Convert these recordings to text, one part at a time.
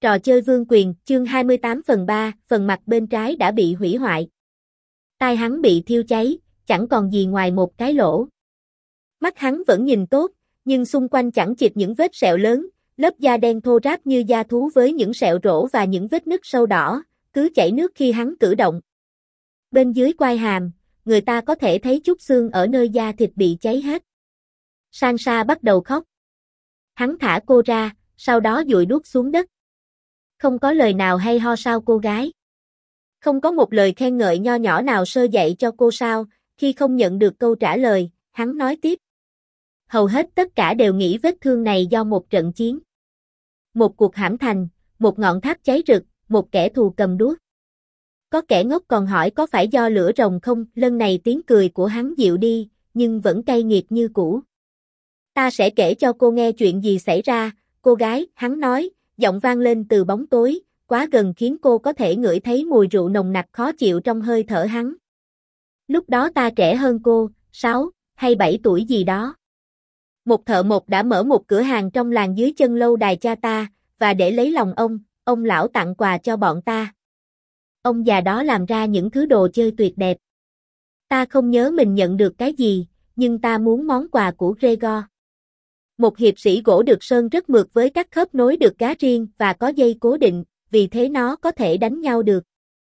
Trò chơi vương quyền, chương 28 phần 3, phần mặt bên trái đã bị hủy hoại. Tai hắn bị thiêu cháy, chẳng còn gì ngoài một cái lỗ. Mắt hắn vẫn nhìn tốt, nhưng xung quanh chẳng chịt những vết sẹo lớn, lớp da đen thô ráp như da thú với những sẹo rỗ và những vết nứt sâu đỏ, cứ chảy nước khi hắn cử động. Bên dưới quai hàm, người ta có thể thấy chút xương ở nơi da thịt bị cháy hết. Sansa bắt đầu khóc. Hắn thả cô ra, sau đó dụi đuốc xuống đất. Không có lời nào hay ho sao cô gái? Không có một lời khen ngợi nho nhỏ nào sơ dạy cho cô sao? Khi không nhận được câu trả lời, hắn nói tiếp. Hầu hết tất cả đều nghĩ vết thương này do một trận chiến. Một cuộc hãm thành, một ngọn tháp cháy rực, một kẻ thù cầm đuốc. Có kẻ ngốc còn hỏi có phải do lửa rồng không? Lần này tiếng cười của hắn dịu đi, nhưng vẫn cay nghiệt như cũ. Ta sẽ kể cho cô nghe chuyện gì xảy ra, cô gái, hắn nói, giọng vang lên từ bóng tối, quá gần khiến cô có thể ngửi thấy mùi rượu nồng nặc khó chịu trong hơi thở hắn. Lúc đó ta trẻ hơn cô, 6 hay 7 tuổi gì đó. Một thợ mộc đã mở một cửa hàng trong làng dưới chân lâu đài cha ta, và để lấy lòng ông lão tặng quà cho bọn ta. Ông già đó làm ra những thứ đồ chơi tuyệt đẹp. Ta không nhớ mình nhận được cái gì, nhưng ta muốn món quà của Gregor. Một hiệp sĩ gỗ được sơn rất mượt với các khớp nối được gá riêng và có dây cố định, vì thế nó có thể đánh nhau được.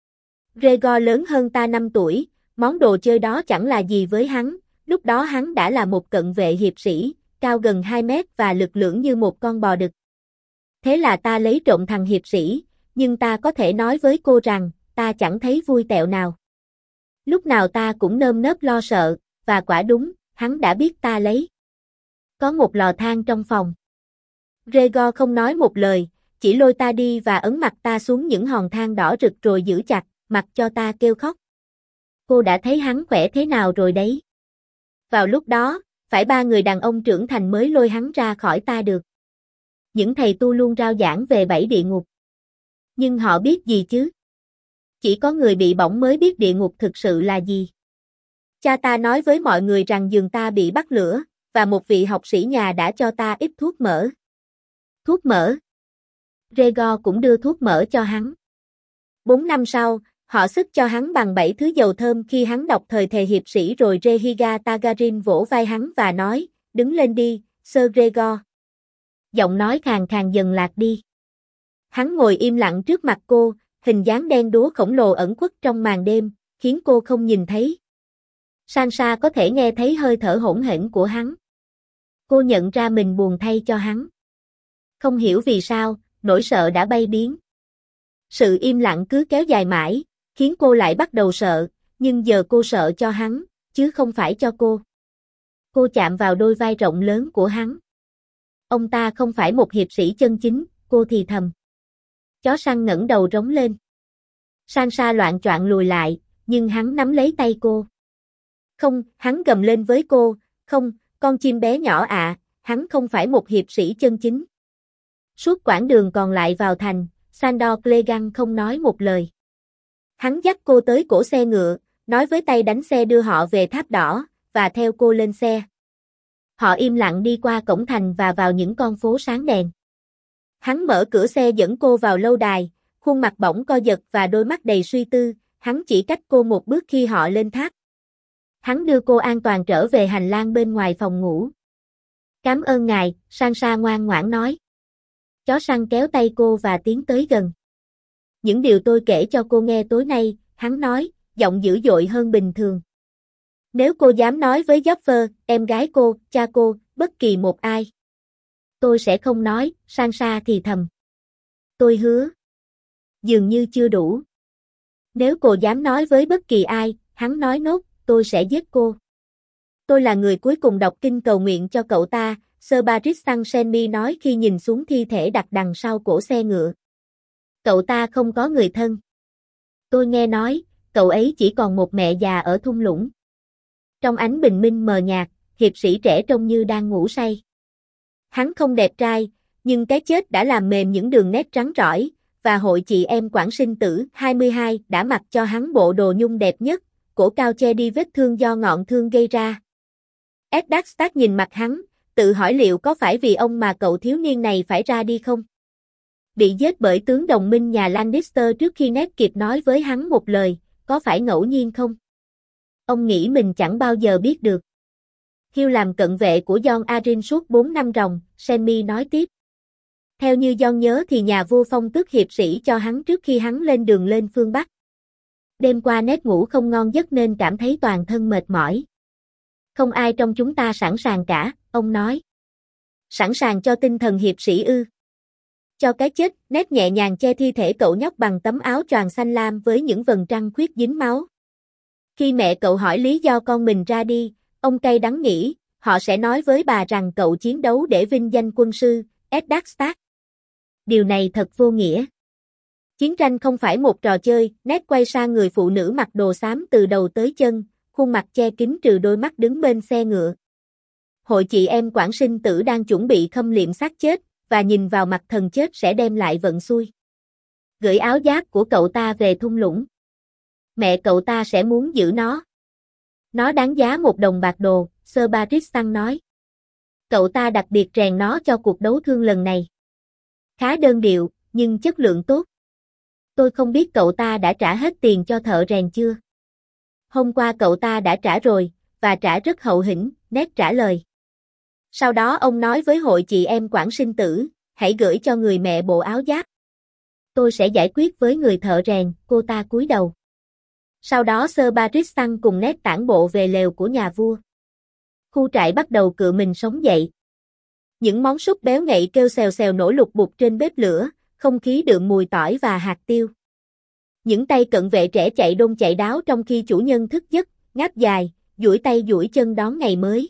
Gregor lớn hơn ta 5 tuổi, món đồ chơi đó chẳng là gì với hắn, lúc đó hắn đã là một cận vệ hiệp sĩ, cao gần 2 mét và lực lưỡng như một con bò đực. Thế là ta lấy trộm thằng hiệp sĩ, nhưng ta có thể nói với cô rằng, ta chẳng thấy vui tẹo nào. Lúc nào ta cũng nơm nớp lo sợ, và quả đúng, hắn đã biết ta lấy. Có một lò than trong phòng. Gregor không nói một lời, chỉ lôi ta đi và ấn mặt ta xuống những hòn than đỏ rực rồi giữ chặt, mặc cho ta kêu khóc. Cô đã thấy hắn khỏe thế nào rồi đấy. Vào lúc đó, phải 3 người đàn ông trưởng thành mới lôi hắn ra khỏi ta được. Những thầy tu luôn rao giảng về 7 địa ngục. Nhưng họ biết gì chứ? Chỉ có người bị bỏng mới biết địa ngục thực sự là gì. Cha ta nói với mọi người rằng giường ta bị bắt lửa, và một vị học sĩ nhà đã cho ta ít thuốc mỡ. Thuốc mỡ? Gregor cũng đưa thuốc mỡ cho hắn. 4 năm sau, họ xức cho hắn bằng 7 thứ dầu thơm khi hắn đọc thời thề hiệp sĩ rồi Rhaegar Targaryen vỗ vai hắn và nói, đứng lên đi, Sir Gregor. Giọng nói khàn khàn dần lạc đi. Hắn ngồi im lặng trước mặt cô, hình dáng đen đúa khổng lồ ẩn khuất trong màn đêm, khiến cô không nhìn thấy. Sansa có thể nghe thấy hơi thở hỗn hển của hắn. Cô nhận ra mình buồn thay cho hắn. Không hiểu vì sao, nỗi sợ đã bay biến. Sự im lặng cứ kéo dài mãi, khiến cô lại bắt đầu sợ, nhưng giờ cô sợ cho hắn, chứ không phải cho cô. Cô chạm vào đôi vai rộng lớn của hắn. Ông ta không phải một hiệp sĩ chân chính, cô thì thầm. Chó săn ngẩng đầu rống lên. Sansa loạng choạng lùi lại, nhưng hắn nắm lấy tay cô. Không, hắn gầm lên với cô, không, con chim bé nhỏ ạ, hắn không phải một hiệp sĩ chân chính. Suốt quãng đường còn lại vào thành, Sandor Clegane không nói một lời. Hắn dắt cô tới cổ xe ngựa, nói với tay đánh xe đưa họ về tháp đỏ, và theo cô lên xe. Họ im lặng đi qua cổng thành và vào những con phố sáng đèn. Hắn mở cửa xe dẫn cô vào lâu đài, khuôn mặt bỗng co giật và đôi mắt đầy suy tư, hắn chỉ cách cô một bước khi họ lên tháp. Hắn đưa cô an toàn trở về hành lang bên ngoài phòng ngủ. Cảm ơn ngài, Sansa ngoan ngoãn nói. Chó săn kéo tay cô và tiến tới gần. Những điều tôi kể cho cô nghe tối nay, hắn nói, giọng dữ dội hơn bình thường. Nếu cô dám nói với Joffrey, em gái cô, cha cô, bất kỳ một ai. Tôi sẽ không nói, Sansa thì thầm. Tôi hứa. Dường như chưa đủ. Nếu cô dám nói với bất kỳ ai, hắn nói nốt, tôi sẽ giết cô. Tôi là người cuối cùng đọc kinh cầu nguyện cho cậu ta, Sir Baris Sansemi nói khi nhìn xuống thi thể đặt đằng sau cổ xe ngựa. Cậu ta không có người thân. Tôi nghe nói, cậu ấy chỉ còn một mẹ già ở thung lũng. Trong ánh bình minh mờ nhạt, hiệp sĩ trẻ trông như đang ngủ say. Hắn không đẹp trai, nhưng cái chết đã làm mềm những đường nét trắng trỏi, và hội chị em Quảng Sinh Tử 22 đã mặc cho hắn bộ đồ nhung đẹp nhất, cổ cao che đi vết thương do ngọn thương gây ra. Eddard Stark nhìn mặt hắn, tự hỏi liệu có phải vì ông mà cậu thiếu niên này phải ra đi không? Bị giết bởi tướng đồng minh nhà Lannister trước khi Ned kịp nói với hắn một lời, có phải ngẫu nhiên không? Ông nghĩ mình chẳng bao giờ biết được. Hugh làm cận vệ của Jon Arryn suốt 4 năm ròng, Sammy nói tiếp. Theo như Jon nhớ thì nhà vua phong tước hiệp sĩ cho hắn trước khi hắn lên đường lên phương Bắc. Đêm qua Ned ngủ không ngon giấc nên cảm thấy toàn thân mệt mỏi. Không ai trong chúng ta sẵn sàng cả, ông nói. Sẵn sàng cho tinh thần hiệp sĩ ư? Cho cái chết, Ned nhẹ nhàng che thi thể cậu nhóc bằng tấm áo choàng xanh lam với những vầng trăng khuyết dính máu. Khi mẹ cậu hỏi lý do con mình ra đi, ông cay đắng nghĩ, họ sẽ nói với bà rằng cậu chiến đấu để vinh danh quân sư, Eddard Stark. Điều này thật vô nghĩa. Chiến tranh không phải một trò chơi, Ned quay sang người phụ nữ mặc đồ xám từ đầu tới chân, khuôn mặt che kín trừ đôi mắt đứng bên xe ngựa. Hội chị em Quảng Sinh Tử đang chuẩn bị khâm liệm xác chết, và nhìn vào mặt thần chết sẽ đem lại vận xui. Gửi áo giáp của cậu ta về thung lũng. Mẹ cậu ta sẽ muốn giữ nó. Nó đáng giá 1 đồng bạc đồ, Sir Barristan nói. Cậu ta đặc biệt rèn nó cho cuộc đấu thương lần này. Khá đơn điệu, nhưng chất lượng tốt. Tôi không biết cậu ta đã trả hết tiền cho thợ rèn chưa? Hôm qua cậu ta đã trả rồi, và trả rất hậu hĩnh, Ned trả lời. Sau đó ông nói với hội chị em Quảng Sinh Tử, hãy gửi cho người mẹ bộ áo giáp. Tôi sẽ giải quyết với người thợ rèn, cô ta cúi đầu. Sau đó Sir Barristan cùng Ned tản bộ về lều của nhà vua. Khu trại bắt đầu cựa mình sống dậy. Những món súp béo ngậy kêu xèo xèo nổi lục bục trên bếp lửa, không khí đượm mùi tỏi và hạt tiêu. Những tay cận vệ trẻ chạy đôn chạy đáo trong khi chủ nhân thức giấc, ngáp dài, duỗi tay duỗi chân đón ngày mới.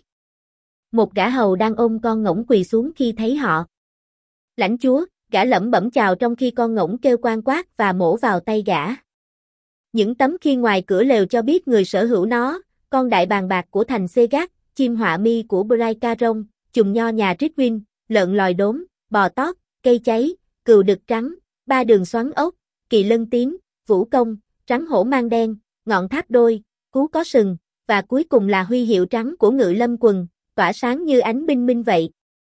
Một gã hầu đang ôm con ngỗng quỳ xuống khi thấy họ. Lãnh chúa, gã lẩm bẩm chào trong khi con ngỗng kêu quang quát và mổ vào tay gã. Những tấm khiên ngoài cửa lều cho biết người sở hữu nó, con đại bàng bạc của thành Segat, chim họa mi của Bray Caron, chùm nho nhà Ritwin, lợn lòi đốm, bò tót, cây cháy, cừu đực trắng, 3 đường xoắn ốc, kỳ lân tím, vũ công, trắng hổ mang đen, ngọn tháp đôi, cú có sừng, và cuối cùng là huy hiệu trắng của Ngự Lâm Quần, tỏa sáng như ánh bình minh vậy.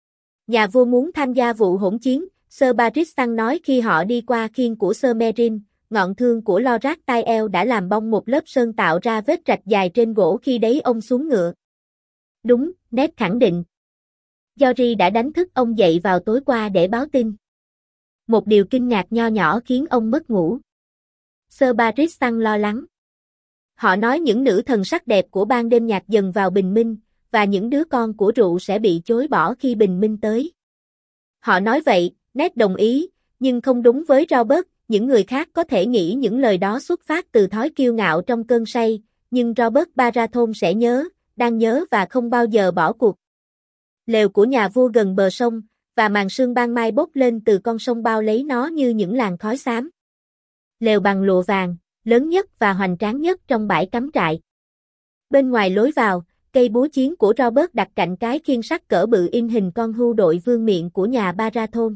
Nhà vua muốn tham gia vụ hỗn chiến, Sir Barristan nói khi họ đi qua khiên của Sir Meryn, ngọn thương của Loras Tyrell đã làm bong một lớp sơn tạo ra vết rạch dài trên gỗ khi đấy ông xuống ngựa. Đúng, Ned khẳng định. Jory đã đánh thức ông dậy vào tối qua để báo tin. Một điều kinh ngạc nho nhỏ khiến ông mất ngủ. Sir Barristan lo lắng. Họ nói những nữ thần sắc đẹp của ban đêm nhạt dần vào bình minh, và những đứa con của rượu sẽ bị chối bỏ khi bình minh tới. Họ nói vậy, Ned đồng ý, nhưng không đúng với Robert, những người khác có thể nghĩ những lời đó xuất phát từ thói kiêu ngạo trong cơn say, nhưng Robert Baratheon sẽ nhớ, đang nhớ và không bao giờ bỏ cuộc. Lều của nhà vua gần bờ sông, và màn sương ban mai bốc lên từ con sông bao lấy nó như những làn khói xám. Lều bằng lụa vàng, lớn nhất và hoành tráng nhất trong bãi cắm trại. Bên ngoài lối vào, cây búa chiến của Robert đặt cạnh cái khiên sắt cỡ bự in hình con hươu đội vương miện của nhà Baratheon.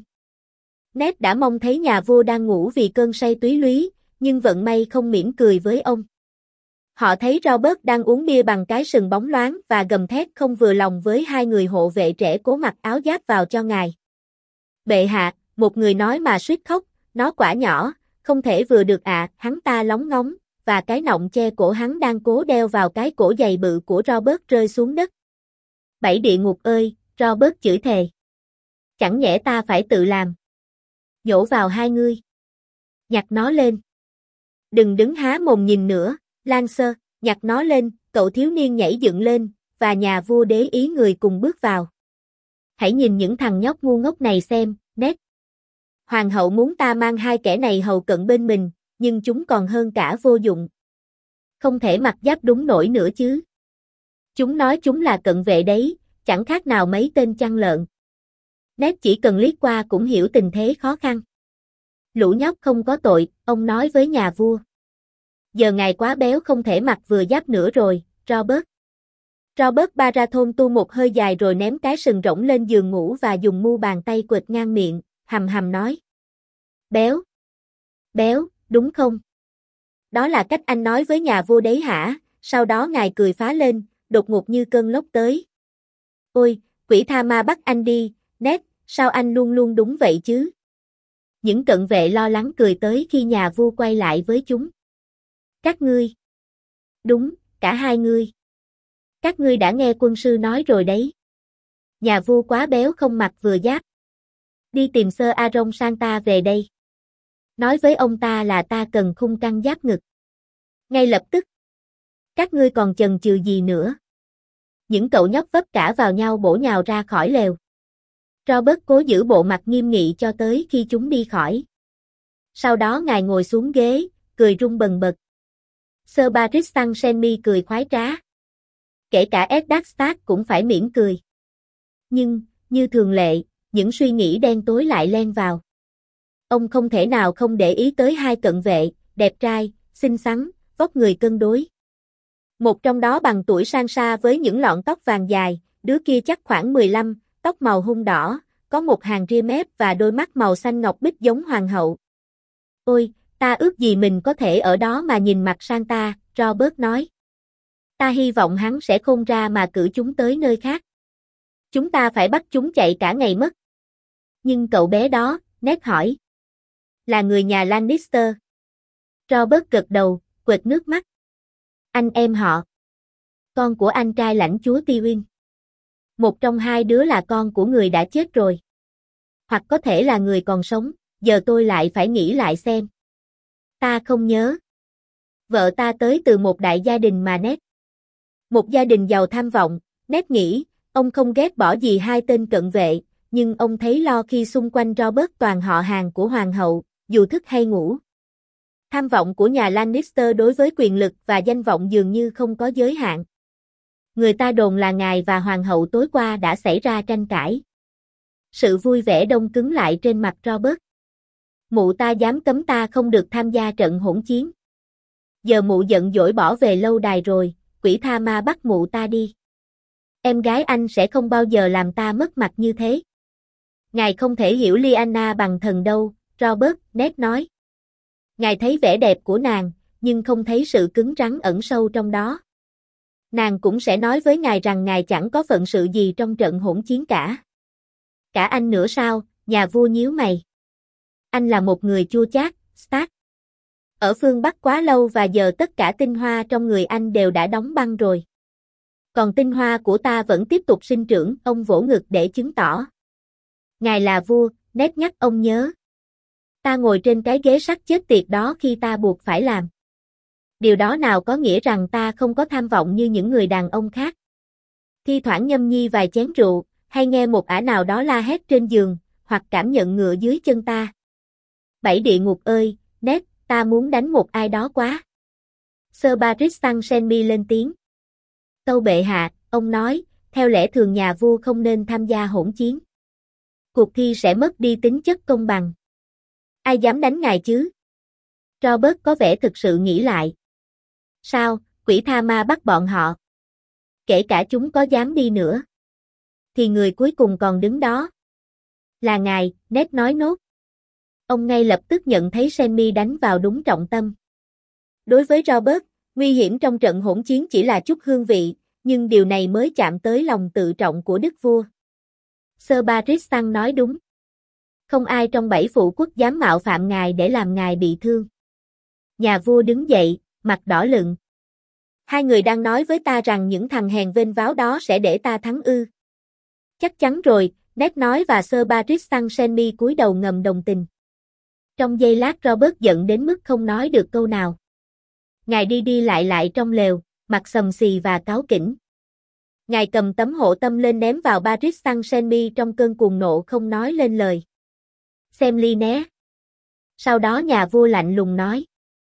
Ned đã mong thấy nhà vua đang ngủ vì cơn say túy lúy, nhưng vận may không mỉm cười với ông. Họ thấy Robert đang uống bia bằng cái sừng bóng loáng và gầm thét không vừa lòng với 2 người hộ vệ trẻ cố mặc áo giáp vào cho ngài. Bệ hạ, một người nói mà suýt khóc, nó quả nhỏ, không thể vừa được ạ, hắn ta lóng ngóng, và cái nọng che cổ hắn đang cố đeo vào cái cổ dày bự của Robert rơi xuống đất. 7 địa ngục ơi, Robert chửi thề. Chẳng nhẽ ta phải tự làm. Dỗ vào 2 ngươi. Nhặt nó lên. Đừng đứng há mồm nhìn nữa, Lancer, nhặt nó lên, cậu thiếu niên nhảy dựng lên, và nhà vua đế ý người cùng bước vào. Hãy nhìn những thằng nhóc ngu ngốc này xem, Ned. Hoàng hậu muốn ta mang 2 kẻ này hầu cận bên mình, nhưng chúng còn hơn cả vô dụng. Không thể mặc giáp đúng nổi nữa chứ. Chúng nói chúng là cận vệ đấy, chẳng khác nào mấy tên chăn lợn. Ned chỉ cần liếc qua cũng hiểu tình thế khó khăn. Lũ nhóc không có tội, ông nói với nhà vua. Giờ ngài quá béo không thể mặc vừa giáp nữa rồi, Robert. Robert Baratheon tu một hơi dài rồi ném cái sừng rỗng lên giường ngủ và dùng mu bàn tay quệt ngang miệng, hầm hầm nói. Béo. Béo, đúng không? Đó là cách anh nói với nhà vua đấy hả? Sau đó ngài cười phá lên, đột ngột như cơn lốc tới. Ôi, quỷ tha ma bắt anh đi, Ned, sao anh luôn luôn đúng vậy chứ? Những cận vệ lo lắng cười tới khi nhà vua quay lại với chúng. Các ngươi. Đúng, cả hai ngươi. Các ngươi đã nghe quân sư nói rồi đấy. Nhà vua quá béo không mặc vừa giáp. Đi tìm Sir Aaron Santa về đây. Nói với ông ta là ta cần khung căng giáp ngực. Ngay lập tức. Các ngươi còn chần chừ gì nữa? Những cậu nhóc vấp cả vào nhau bổ nhào ra khỏi lều. Robert cố giữ bộ mặt nghiêm nghị cho tới khi chúng đi khỏi. Sau đó ngài ngồi xuống ghế, cười rung bần bật. Sir Baris Sansemi cười khoái trá. Kể cả Eddard Stark cũng phải mỉm cười. Nhưng, như thường lệ, những suy nghĩ đen tối lại len vào. Ông không thể nào không để ý tới hai cận vệ, đẹp trai, xinh xắn, vóc người cân đối. Một trong đó bằng tuổi Sansa với những lọn tóc vàng dài, đứa kia chắc khoảng 15, tóc màu hung đỏ, có một hàng ria mép và đôi mắt màu xanh ngọc bích giống hoàng hậu. Ôi, ta ước gì mình có thể ở đó mà nhìn mặt Santa, Robert nói. Ta hy vọng hắn sẽ khôn ra mà cử chúng tới nơi khác. Chúng ta phải bắt chúng chạy cả ngày mất. Nhưng cậu bé đó, Ned hỏi. Là người nhà Lannister. Robert gật đầu, quệt nước mắt. Anh em họ. Con của anh trai lãnh chúa Tywin. Một trong hai đứa là con của người đã chết rồi. Hoặc có thể là người còn sống, giờ tôi lại phải nghĩ lại xem. Ta không nhớ. Vợ ta tới từ một đại gia đình mà Ned. Một gia đình giàu tham vọng, Ned nghĩ, ông không ghét bỏ gì hai tên cận vệ, nhưng ông thấy lo khi xung quanh Robert toàn họ hàng của hoàng hậu, dù thức hay ngủ. Tham vọng của nhà Lannister đối với quyền lực và danh vọng dường như không có giới hạn. Người ta đồn là ngài và hoàng hậu tối qua đã xảy ra tranh cãi. Sự vui vẻ đông cứng lại trên mặt Robert. Mụ ta dám cấm ta không được tham gia trận hỗn chiến. Giờ mụ giận dỗi bỏ về lâu đài rồi, quỷ tha ma bắt mụ ta đi. Em gái anh sẽ không bao giờ làm ta mất mặt như thế. Ngài không thể hiểu Lyanna bằng thần đâu, Robert, Ned nói. Ngài thấy vẻ đẹp của nàng, nhưng không thấy sự cứng rắn ẩn sâu trong đó. Nàng cũng sẽ nói với ngài rằng ngài chẳng có phận sự gì trong trận hỗn chiến cả. Cả anh nữa sao, nhà vua nhíu mày. Anh là một người chua chát, Stark. Ở phương Bắc quá lâu và giờ tất cả tinh hoa trong người anh đều đã đóng băng rồi. Còn tinh hoa của ta vẫn tiếp tục sinh trưởng, ông vỗ ngực để chứng tỏ. Ngài là vua, Ned nhắc ông nhớ. Ta ngồi trên cái ghế sắt chết tiệt đó khi ta buộc phải làm. Điều đó nào có nghĩa rằng ta không có tham vọng như những người đàn ông khác. Thi thoảng nhâm nhi vài chén rượu, hay nghe một ả nào đó la hét trên giường, hoặc cảm nhận ngựa dưới chân ta. Bảy địa ngục ơi, Ned, ta muốn đánh một ai đó quá. Sir Baris Sansemi lên tiếng. Tâu bệ hạ, ông nói, theo lẽ thường nhà vua không nên tham gia hỗn chiến. Cuộc thi sẽ mất đi tính chất công bằng. Ai dám đánh ngài chứ? Robert có vẻ thực sự nghĩ lại. Sao, quỷ tha ma bắt bọn họ? Kể cả chúng có dám đi nữa. Thì người cuối cùng còn đứng đó. Là ngài, Ned nói nốt. Ông ngay lập tức nhận thấy Sammy đánh vào đúng trọng tâm. Đối với Robert, nguy hiểm trong trận hỗn chiến chỉ là chút hương vị, nhưng điều này mới chạm tới lòng tự trọng của đức vua. Sir Baris Sang nói đúng. Không ai trong 7 phụ quốc dám mạo phạm ngài để làm ngài bị thương. Nhà vua đứng dậy, mặt đỏ lựng. Hai người đang nói với ta rằng những thằng hèn vênh váo đó sẽ để ta thắng ư. Chắc chắn rồi, Ned nói và Sir Baris Sansemi cúi đầu ngầm đồng tình. Trong giây lát Robert giận đến mức không nói được câu nào. Ngài đi đi lại trong lều, mặt xầm xì và cáu kỉnh. Ngài cầm tấm hộ tâm lên ném vào Baris Sansemi trong cơn cuồng nộ không nói lên lời. Xem ly né. Sau đó nhà vua lạnh lùng nói.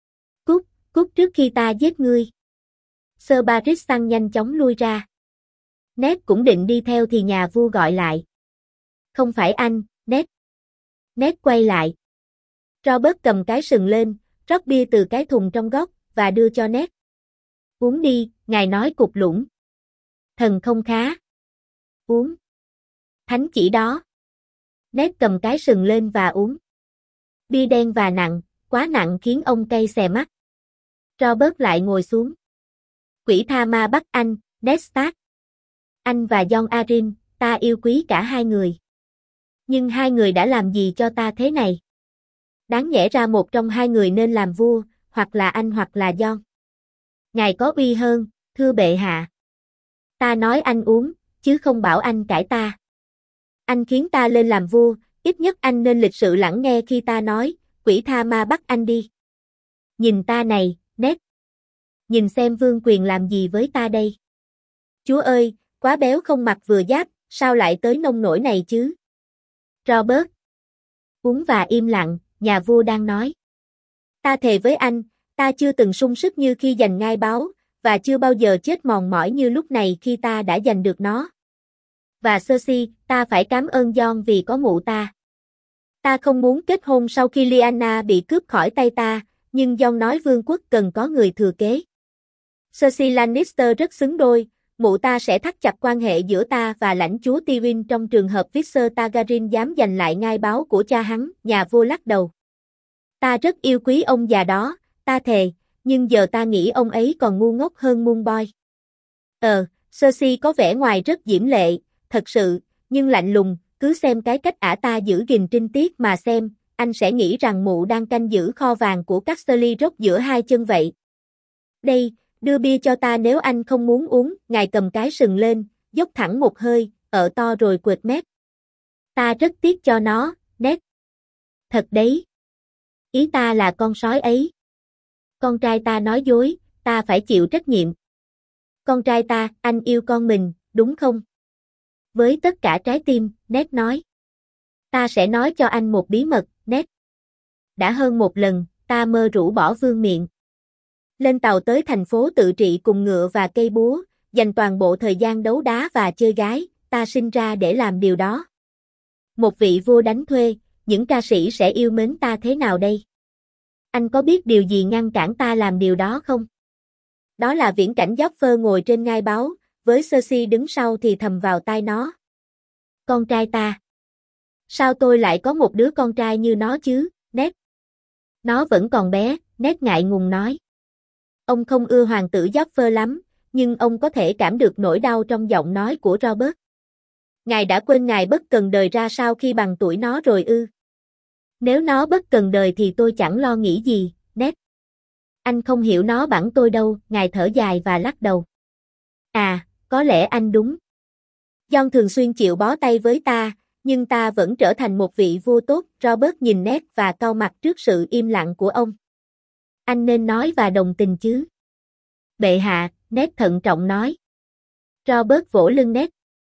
Cút trước khi ta giết ngươi. Sir Baris Sang nhanh chóng lui ra. Ned cũng định đi theo thì nhà vua gọi lại. Không phải anh, Ned. Ned quay lại. Robert cầm cái sừng lên, rót bia từ cái thùng trong góc, và đưa cho Ned. Uống đi, ngài nói cục lũng. Thần không khá. Uống. Thánh chỉ đó. Ned cầm cái sừng lên và uống. Bia đen và nặng, quá nặng khiến ông cay xè mắt. Robert lại ngồi xuống. Quỷ tha ma bắt anh, Ned Stark. Anh và Jon Arryn, ta yêu quý cả hai người. Nhưng hai người đã làm gì cho ta thế này? Đáng nhẽ ra một trong hai người nên làm vua, hoặc là anh hoặc là Jon. Ngài có uy hơn, thưa bệ hạ. Ta nói anh uống, chứ không bảo anh cãi ta. Anh khiến ta lên làm vua, ít nhất anh nên lịch sự lắng nghe khi ta nói, quỷ tha ma bắt anh đi. Nhìn ta này, Ned. Nhìn xem vương quyền làm gì với ta đây. Chúa ơi, quá béo không mặc vừa giáp, sao lại tới nông nỗi này chứ? Robert. Uống và im lặng, nhà vua đang nói. Ta thề với anh, ta chưa từng sung sức như khi giành ngai báu, và chưa bao giờ chết mòn mỏi như lúc này khi ta đã giành được nó. Và Cersei, ta phải cảm ơn Jon vì có mụ ta. Ta không muốn kết hôn sau khi Lyanna bị cướp khỏi tay ta, nhưng Jon nói vương quốc cần có người thừa kế. Cersei Lannister rất xứng đôi, mụ ta sẽ thắt chặt quan hệ giữa ta và lãnh chúa Tywin trong trường hợp Visser Targaryen dám giành lại ngai báu của cha hắn, nhà vua lắc đầu. Ta rất yêu quý ông già đó, ta thề, nhưng giờ ta nghĩ ông ấy còn ngu ngốc hơn Moon Boy. Cersei có vẻ ngoài rất diễm lệ, thật sự, nhưng lạnh lùng, cứ xem cái cách ả ta giữ gìn trinh tiết mà xem, anh sẽ nghĩ rằng mụ đang canh giữ kho vàng của Casterly Rock giữa hai chân vậy. Đây, đưa bia cho ta nếu anh không muốn uống, ngài cầm cái sừng lên, dốc thẳng một hơi, ợ to rồi quệt mép. Ta rất tiếc cho nó, Ned. Thật đấy. Ý ta là con sói ấy. Con trai ta nói dối, ta phải chịu trách nhiệm. Con trai ta, anh yêu con mình, đúng không? Với tất cả trái tim, Ned nói. Ta sẽ nói cho anh một bí mật, Ned. Đã hơn một lần, ta mơ rũ bỏ vương miện. Lên tàu tới thành phố tự trị cùng ngựa và cây búa, dành toàn bộ thời gian đấu đá và chơi gái, ta sinh ra để làm điều đó. Một vị vua đánh thuê, những ca sĩ sẽ yêu mến ta thế nào đây? Anh có biết điều gì ngăn cản ta làm điều đó không? Đó là viễn cảnh Joffrey ngồi trên ngai báu, với Cersei đứng sau thì thầm vào tai nó. Con trai ta. Sao tôi lại có một đứa con trai như nó chứ, Ned? Nó vẫn còn bé, Ned ngại ngùng nói. Ông không ưa hoàng tử Joffrey lắm, nhưng ông có thể cảm được nỗi đau trong giọng nói của Robert. Ngài đã quên ngài bất cần đời ra sao khi bằng tuổi nó rồi ư? Nếu nó bất cần đời thì tôi chẳng lo nghĩ gì, Ned. Anh không hiểu nó bằng tôi đâu, ngài thở dài và lắc đầu. À, có lẽ anh đúng. Jon thường xuyên chịu bó tay với ta, nhưng ta vẫn trở thành một vị vua tốt, Robert nhìn Ned và cau mặt trước sự im lặng của ông. Anh nên nói và đồng tình chứ. Bệ hạ, Ned thận trọng nói. Robert vỗ lưng Ned.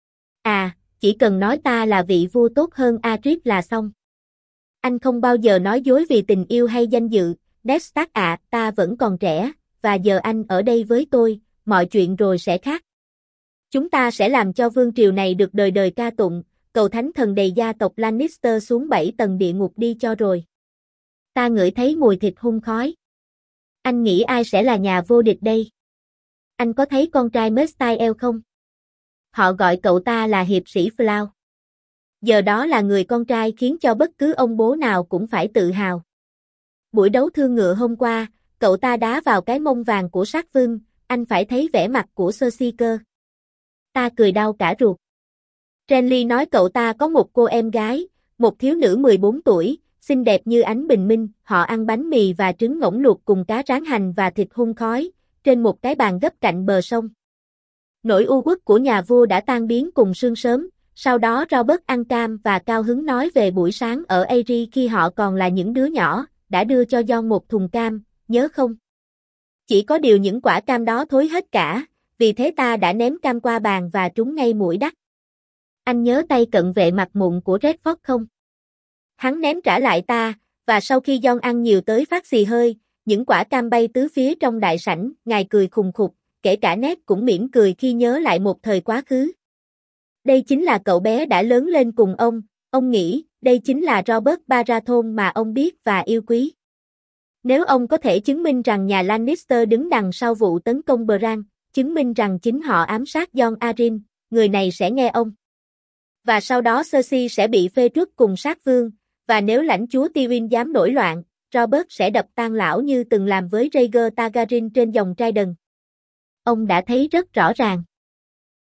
À, chỉ cần nói ta là vị vua tốt hơn Adric là xong. Anh không bao giờ nói dối vì tình yêu hay danh dự, Ned Stark ạ, ta vẫn còn trẻ, và giờ anh ở đây với tôi, mọi chuyện rồi sẽ khác. Chúng ta sẽ làm cho vương triều này được đời đời ca tụng, cầu thánh thần đầy gia tộc Lannister xuống 7 tầng địa ngục đi cho rồi. Ta ngửi thấy mùi thịt hun khói. Anh nghĩ ai sẽ là nhà vô địch đây? Anh có thấy con trai Mestiel không? Họ gọi cậu ta là hiệp sĩ Flow. Giờ đó là người con trai khiến cho bất cứ ông bố nào cũng phải tự hào. Buổi đấu thương ngựa hôm qua, cậu ta đá vào cái mông vàng của sát vương, anh phải thấy vẻ mặt của Cersei cơ. Ta cười đau cả ruột. Renly nói cậu ta có một cô em gái, một thiếu nữ 14 tuổi, xinh đẹp như ánh bình minh, họ ăn bánh mì và trứng ngỗng luộc cùng cá rán hành và thịt hun khói, trên một cái bàn gấp cạnh bờ sông. Nỗi u uất của nhà vua đã tan biến cùng sương sớm, sau đó Robert ăn cam và cao hứng nói về buổi sáng ở Aerie khi họ còn là những đứa nhỏ, đã đưa cho Jon một thùng cam, nhớ không? Chỉ có điều những quả cam đó thối hết cả, vì thế ta đã ném cam qua bàn và trúng ngay mũi Đắc. Anh nhớ tay cận vệ mặt mụn của Redford không? Hắn ném trả lại ta, và sau khi Jon ăn nhiều tới phát xì hơi, những quả cam bay tứ phía trong đại sảnh, ngài cười khùng khục, kể cả Ned cũng mỉm cười khi nhớ lại một thời quá khứ. Đây chính là cậu bé đã lớn lên cùng ông nghĩ, đây chính là Robert Baratheon mà ông biết và yêu quý. Nếu ông có thể chứng minh rằng nhà Lannister đứng đằng sau vụ tấn công Bran, chứng minh rằng chính họ ám sát Jon Arryn, người này sẽ nghe ông. Và sau đó Cersei sẽ bị phê truất cùng sát vương, và nếu lãnh chúa Tywin dám nổi loạn, Robert sẽ đập tan lão như từng làm với Rhaegar Targaryen trên dòng Trident. Ông đã thấy rất rõ ràng.